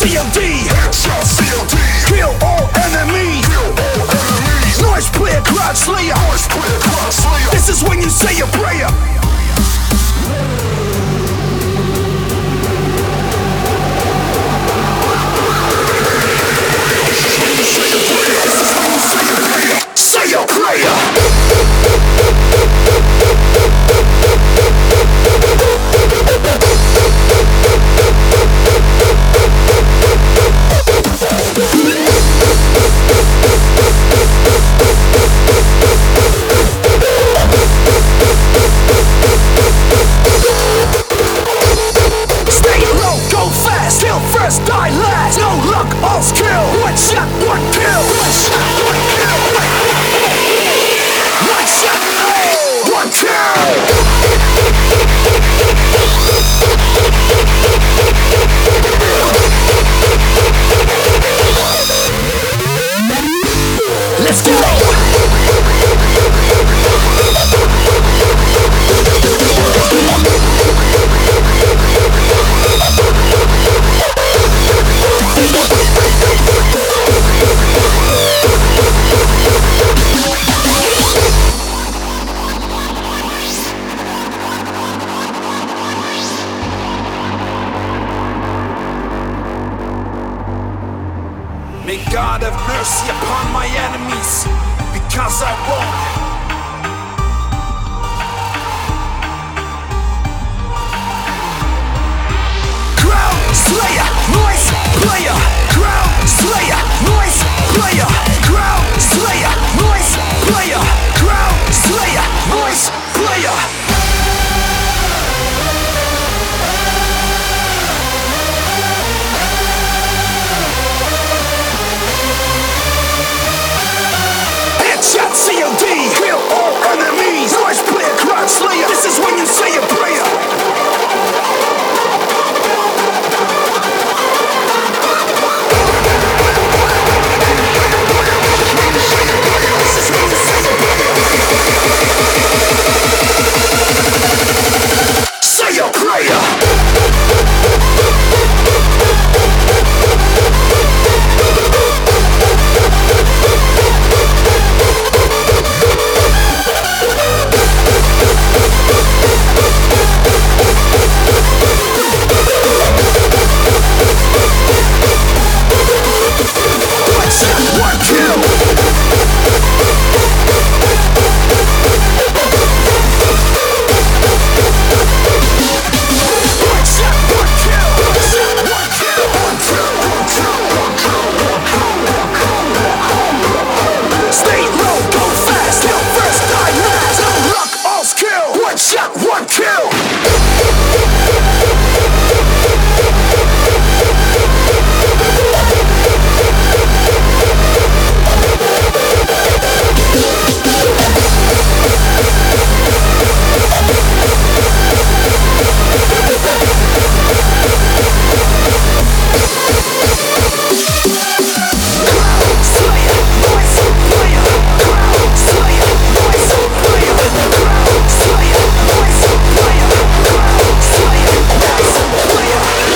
COD, kill all enemies. Noise player, crowd slayer. This is when you say a prayer. Say your prayer. Stay low, go fast, kill first, die last. No luck, all skill. One shot, one kill. One shot, one kill. One shot, one kill. Let's go. May God have mercy upon my enemies, because I won't. Crowd Slayer.